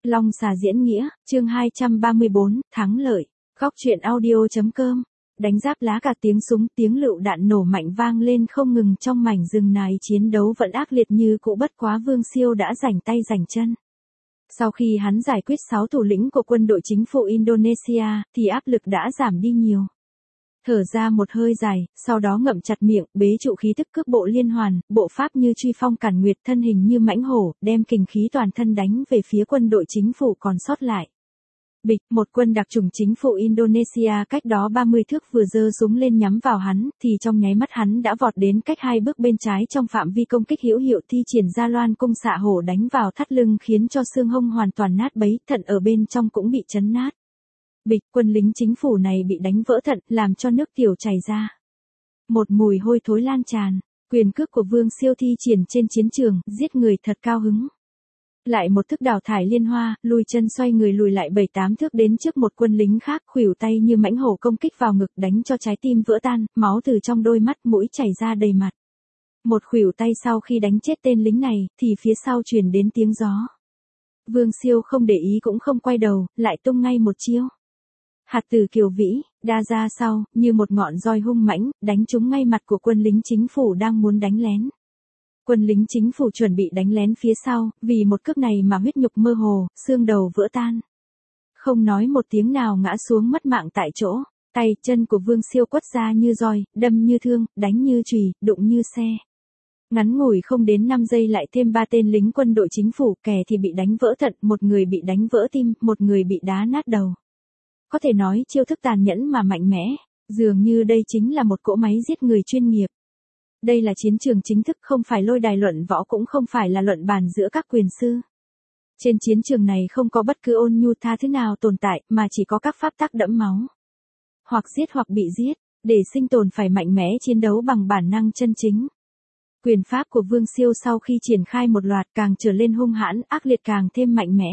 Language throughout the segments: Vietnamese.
Long xà diễn nghĩa, chương 234, thắng lợi. Góc truyện audio.com. Đánh giáp lá cả tiếng súng, tiếng lựu đạn nổ mạnh vang lên không ngừng trong mảnh rừng này, chiến đấu vẫn ác liệt như cũ, bất quá Vương Siêu đã rảnh tay rảnh chân. Sau khi hắn giải quyết 6 thủ lĩnh của quân đội chính phủ Indonesia, thì áp lực đã giảm đi nhiều. Thở ra một hơi dài, sau đó ngậm chặt miệng, bế trụ khí tức cước bộ liên hoàn, bộ pháp như truy phong càn nguyệt, thân hình như mãnh hổ, đem kình khí toàn thân đánh về phía quân đội chính phủ còn sót lại. Bịch, một quân đặc chủng chính phủ Indonesia cách đó 30 thước vừa giơ súng lên nhắm vào hắn, thì trong nháy mắt hắn đã vọt đến cách 2 bước bên trái trong phạm vi công kích hữu hiệu, thi triển ra loan cung xạ hổ đánh vào thắt lưng khiến cho xương hông hoàn toàn nát bấy, thận ở bên trong cũng bị chấn nát. Bịch, quân lính chính phủ này bị đánh vỡ thận, làm cho nước tiểu chảy ra. Một mùi hôi thối lan tràn, quyền cước của Vương Siêu thi triển trên chiến trường, giết người thật cao hứng. Lại một thức đào thải liên hoa, lùi chân xoay người lùi lại 7-8 thước đến trước một quân lính khác, khuỷu tay như mãnh hổ công kích vào ngực, đánh cho trái tim vỡ tan, máu từ trong đôi mắt mũi chảy ra đầy mặt. Một khuỷu tay sau khi đánh chết tên lính này, thì phía sau truyền đến tiếng gió. Vương Siêu không để ý cũng không quay đầu, lại tung ngay một chiêu. Hạt tử kiều vĩ, đa ra sau, như một ngọn roi hung mãnh, đánh trúng ngay mặt của quân lính chính phủ đang muốn đánh lén. Quân lính chính phủ chuẩn bị đánh lén phía sau, vì một cước này mà huyết nhục mơ hồ, xương đầu vỡ tan. Không nói một tiếng nào ngã xuống mất mạng tại chỗ, tay, chân của Vương Siêu quất ra như roi, đâm như thương, đánh như chùy, đụng như xe. Ngắn ngủi không đến 5 giây lại thêm 3 tên lính quân đội chính phủ, kẻ thì bị đánh vỡ thận, một người bị đánh vỡ tim, một người bị đá nát đầu. Có thể nói chiêu thức tàn nhẫn mà mạnh mẽ, dường như đây chính là một cỗ máy giết người chuyên nghiệp. Đây là chiến trường chính thức, không phải lôi đài luận võ, cũng không phải là luận bàn giữa các quyền sư. Trên chiến trường này không có bất cứ ôn nhu tha thứ nào tồn tại, mà chỉ có các pháp tắc đẫm máu. Hoặc giết hoặc bị giết, để sinh tồn phải mạnh mẽ chiến đấu bằng bản năng chân chính. Quyền pháp của Vương Siêu sau khi triển khai một loạt càng trở lên hung hãn, ác liệt, càng thêm mạnh mẽ.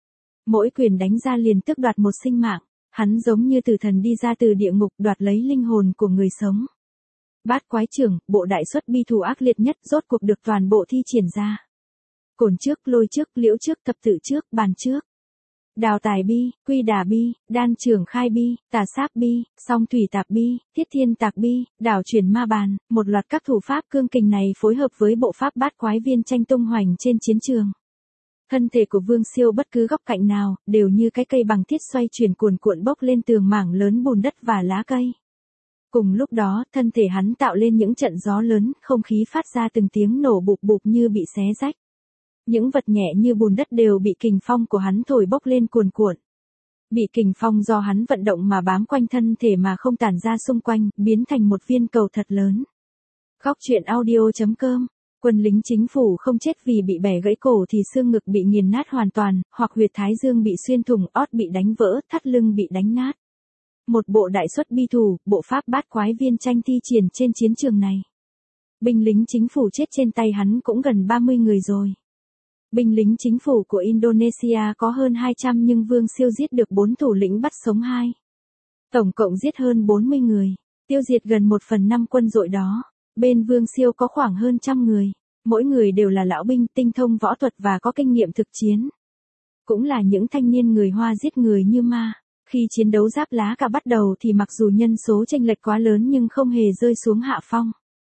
Mỗi quyền đánh ra liền tước đoạt một sinh mạng. Hắn giống như tử thần đi ra từ địa ngục, đoạt lấy linh hồn của người sống. Bát quái trưởng, bộ đại xuất bi thủ ác liệt nhất, rốt cuộc được toàn bộ thi triển ra. Cổn trước, lôi trước, liễu trước, thập tự trước, bàn trước. Đào tài bi, quy đà bi, đan trưởng khai bi, tà sáp bi, song thủy tạp bi, thiết thiên tạc bi, đảo chuyển ma bàn, một loạt các thủ pháp cương kình này phối hợp với bộ pháp bát quái viên tranh tung hoành trên chiến trường. Thân thể của Vương Siêu bất cứ góc cạnh nào, đều như cái cây bằng thiết xoay chuyển cuồn cuộn bốc lên tường mảng lớn bùn đất và lá cây. Cùng lúc đó, thân thể hắn tạo lên những trận gió lớn, không khí phát ra từng tiếng nổ bụp bụp như bị xé rách. Những vật nhẹ như bùn đất đều bị kình phong của hắn thổi bốc lên cuồn cuộn. Bị kình phong do hắn vận động mà bám quanh thân thể mà không tản ra xung quanh, biến thành một viên cầu thật lớn. Góc truyện audio.com. Quân lính chính phủ không chết vì bị bẻ gãy cổ thì xương ngực bị nghiền nát hoàn toàn, hoặc huyệt thái dương bị xuyên thủng, ót bị đánh vỡ, thắt lưng bị đánh nát. Một bộ đại xuất bi thủ, bộ pháp bát quái viên tranh thi triển trên chiến trường này. Binh lính chính phủ chết trên tay hắn cũng gần 30 người rồi. Binh lính chính phủ của Indonesia có hơn 200 nhưng Vương Siêu giết được 4 thủ lĩnh, bắt sống 2. Tổng cộng giết hơn 40 người, tiêu diệt gần 1/5 quân đội đó. Bên Vương Siêu có khoảng hơn 100 người, mỗi người đều là lão binh tinh thông võ thuật và có kinh nghiệm thực chiến. Cũng là những thanh niên người Hoa giết người như ma. Khi chiến đấu giáp lá cả bắt đầu thì mặc dù nhân số chênh lệch quá lớn nhưng không hề rơi xuống hạ phong.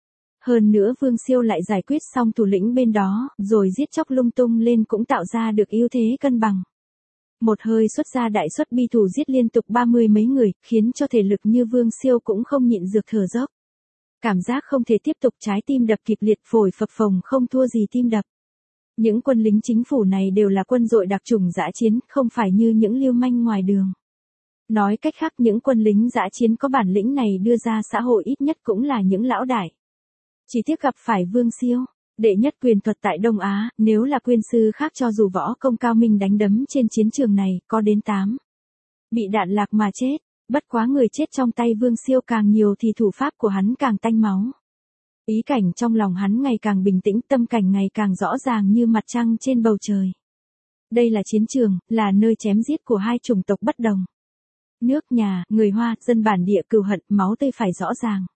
Hơn nữa Vương Siêu lại giải quyết xong thủ lĩnh bên đó, rồi giết chóc lung tung lên cũng tạo ra được ưu thế cân bằng. Một hơi xuất ra đại xuất bi thủ giết liên tục 30 mấy người, khiến cho thể lực như Vương Siêu cũng không nhịn được thở dốc. Cảm giác không thể tiếp tục, trái tim đập kịch liệt, phổi phập phồng không thua gì tim đập. Những quân lính chính phủ này đều là quân đội đặc chủng dã chiến, không phải như những lưu manh ngoài đường. Nói cách khác, những quân lính dã chiến có bản lĩnh này đưa ra xã hội ít nhất cũng là những lão đại. Chỉ tiếc gặp phải Vương Siêu, đệ nhất quyền thuật tại Đông Á, nếu là quyền sư khác cho dù võ công cao minh đánh đấm trên chiến trường này, có đến 8. Bị đạn lạc mà chết. Bất quá người chết trong tay Vương Siêu càng nhiều thì thủ pháp của hắn càng tanh máu. Ý cảnh trong lòng hắn ngày càng bình tĩnh, tâm cảnh ngày càng rõ ràng như mặt trăng trên bầu trời. Đây là chiến trường, là nơi chém giết của hai chủng tộc bất đồng. Nước nhà, người Hoa, dân bản địa cừu hận, máu tươi phải rõ ràng.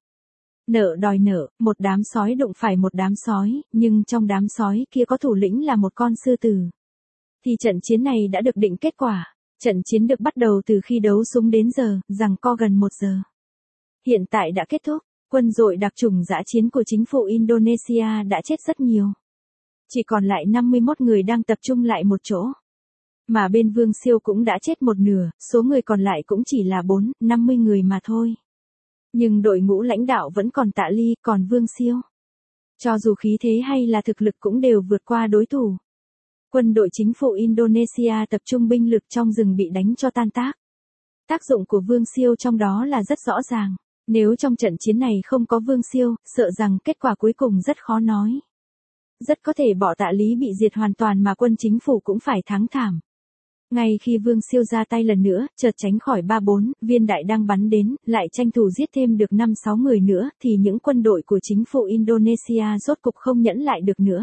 Nợ đòi nợ, một đám sói đụng phải một đám sói, nhưng trong đám sói kia có thủ lĩnh là một con sư tử. thì trận chiến này đã được định kết quả. Trận chiến được bắt đầu từ khi đấu súng đến giờ, giằng co gần 1 giờ. Hiện tại đã kết thúc, quân đội đặc chủng dã chiến của chính phủ Indonesia đã chết rất nhiều. Chỉ còn lại 51 người đang tập trung lại một chỗ. Mà bên Vương Siêu cũng đã chết một nửa, số người còn lại cũng chỉ là 50 người mà thôi. Nhưng đội ngũ lãnh đạo vẫn còn Tạ Ly, còn Vương Siêu. Cho dù khí thế hay là thực lực cũng đều vượt qua đối thủ. Quân đội chính phủ Indonesia tập trung binh lực trong rừng bị đánh cho tan tác. Tác dụng của Vương Siêu trong đó là rất rõ ràng. Nếu trong trận chiến này không có Vương Siêu, sợ rằng kết quả cuối cùng rất khó nói. Rất có thể bỏ Tạ Lý bị diệt hoàn toàn mà quân chính phủ cũng phải thắng thảm. Ngay khi Vương Siêu ra tay lần nữa, chợt tránh khỏi 3-4 viên đạn đang bắn đến, lại tranh thủ giết thêm được 5-6 người nữa, thì những quân đội của chính phủ Indonesia rốt cục không nhẫn lại được nữa.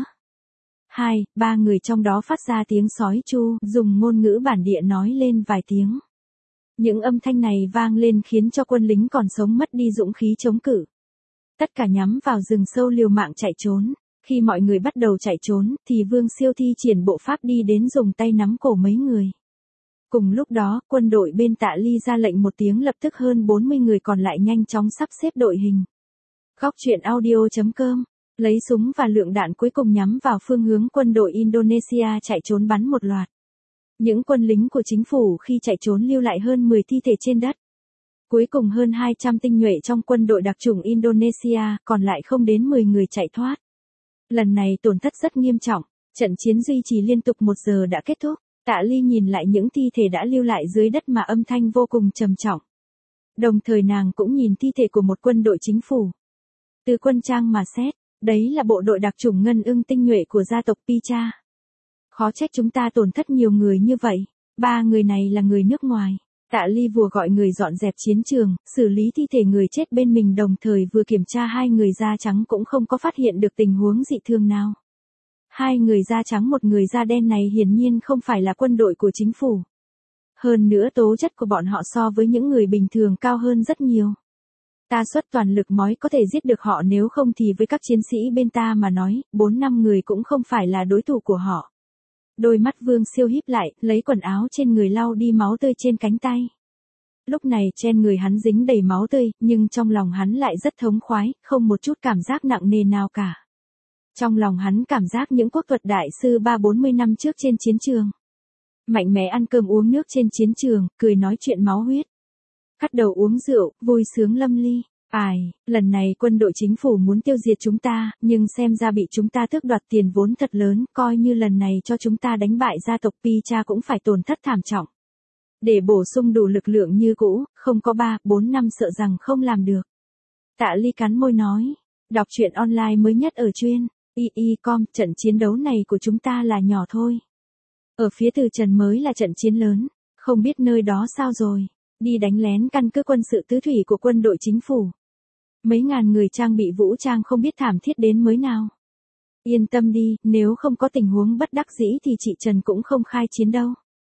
2-3 người trong đó phát ra tiếng sói chu, dùng ngôn ngữ bản địa nói lên vài tiếng. Những âm thanh này vang lên khiến cho quân lính còn sống mất đi dũng khí chống cự. Tất cả nhắm vào rừng sâu liều mạng chạy trốn. Khi mọi người bắt đầu chạy trốn, thì Vương Siêu thi triển bộ pháp đi đến dùng tay nắm cổ mấy người. Cùng lúc đó, quân đội bên Tạ Ly ra lệnh một tiếng lập tức hơn 40 người còn lại nhanh chóng sắp xếp đội hình. Góc truyện audio.com, lấy súng và lượng đạn cuối cùng nhắm vào phương hướng quân đội Indonesia chạy trốn bắn một loạt. Những quân lính của chính phủ khi chạy trốn lưu lại hơn 10 thi thể trên đất. Cuối cùng hơn 200 tinh nhuệ trong quân đội đặc chủng Indonesia, còn lại không đến 10 người chạy thoát. Lần này tổn thất rất nghiêm trọng, trận chiến duy trì liên tục 1 giờ đã kết thúc. Tạ Ly nhìn lại những thi thể đã lưu lại dưới đất mà âm thanh vô cùng trầm trọng. Đồng thời nàng cũng nhìn thi thể của một quân đội chính phủ. Từ quân trang mà xét, đấy là bộ đội đặc chủng Ngân Ưng tinh nhuệ của gia tộc Picha. Khó trách chúng ta tổn thất nhiều người như vậy, 3 người này là người nước ngoài. Tạ Ly vừa gọi người dọn dẹp chiến trường, xử lý thi thể người chết bên mình đồng thời vừa kiểm tra 2 người da trắng cũng không có phát hiện được tình huống dị thường nào. 2 người da trắng một người da đen này hiển nhiên không phải là quân đội của chính phủ. Hơn nữa tố chất của bọn họ so với những người bình thường cao hơn rất nhiều. Ta xuất toàn lực mới có thể giết được họ, nếu không thì với các chiến sĩ bên ta mà nói, 4-5 người cũng không phải là đối thủ của họ. Đôi mắt Vương Siêu híp lại, lấy quần áo trên người lau đi máu tươi trên cánh tay. Lúc này trên người hắn dính đầy máu tươi, nhưng trong lòng hắn lại rất thống khoái, không một chút cảm giác nặng nề nào cả. Trong lòng hắn cảm giác những quốc thuật đại sư 30-40 năm trước trên chiến trường. Mạnh mẽ ăn cơm uống nước trên chiến trường, cười nói chuyện máu huyết. Cắt đầu uống rượu, vui sướng lâm ly. Lần này quân đội chính phủ muốn tiêu diệt chúng ta, nhưng xem ra bị chúng ta tước đoạt tiền vốn thật lớn, coi như lần này cho chúng ta đánh bại gia tộc Picha cũng phải tổn thất thảm trọng. Để bổ sung đủ lực lượng như cũ, không có 3-4 năm sợ rằng không làm được. Tạ Ly cắn môi nói, đọc truyện online mới nhất ở chuyên II.com, trận chiến đấu này của chúng ta là nhỏ thôi. Ở phía Từ Trần mới là trận chiến lớn, không biết nơi đó sao rồi. Đi đánh lén căn cứ quân sự tứ thủy của quân đội chính phủ. Mấy ngàn người trang bị vũ trang không biết thảm thiết đến mới nào. Yên tâm đi, nếu không có tình huống bất đắc dĩ thì chị Trần cũng không khai chiến đâu.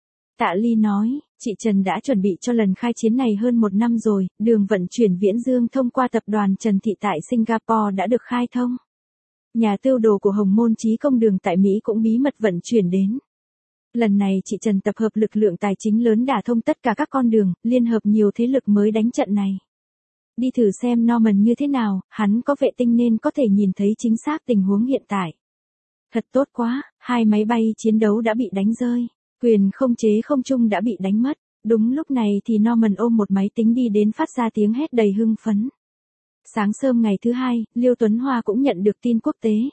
Tạ Ly nói, chị Trần đã chuẩn bị cho lần khai chiến này hơn 1 năm rồi, đường vận chuyển viễn dương thông qua tập đoàn Trần Thị tại Singapore đã được khai thông. Nhà tiêu đồ của Hồng Môn Chí Công Đường tại Mỹ cũng bí mật vận chuyển đến. Lần này chị Trần tập hợp lực lượng tài chính lớn đả thông tất cả các con đường, liên hợp nhiều thế lực mới đánh trận này. Đi thử xem Norman như thế nào, hắn có vệ tinh nên có thể nhìn thấy chính xác tình huống hiện tại. Thật tốt quá, 2 máy bay chiến đấu đã bị đánh rơi, quyền không chế không trung đã bị đánh mất. Đúng lúc này thì Norman ôm một máy tính đi đến phát ra tiếng hét đầy hưng phấn. Sáng sớm ngày thứ 2, Liêu Tuấn Hoa cũng nhận được tin quốc tế.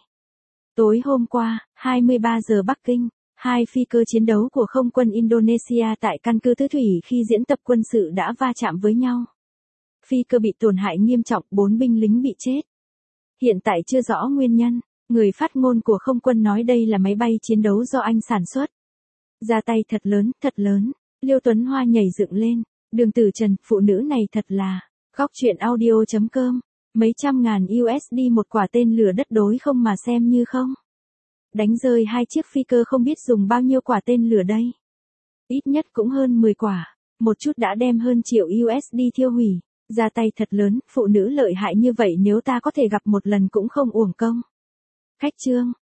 Tối hôm qua, 23 giờ Bắc Kinh. 2 phi cơ chiến đấu của không quân Indonesia tại căn cứ tứ thủy khi diễn tập quân sự đã va chạm với nhau. Phi cơ bị tổn hại nghiêm trọng, 4 binh lính bị chết. Hiện tại chưa rõ nguyên nhân, người phát ngôn của không quân nói đây là máy bay chiến đấu do Anh sản xuất. Ra tay thật lớn, Liêu Tuấn Hoa nhảy dựng lên, Đường Tử Trần, phụ nữ này thật là, góc truyện audio.com, mấy trăm ngàn USD một quả tên lửa đất đối không mà xem như không. Đánh rơi 2 chiếc phi cơ không biết dùng bao nhiêu quả tên lửa đây. Ít nhất cũng hơn 10 quả, một chút đã đem hơn triệu USD thiêu hủy. Ra tay thật lớn, phụ nữ lợi hại như vậy nếu ta có thể gặp một lần cũng không uổng công. Khách chương.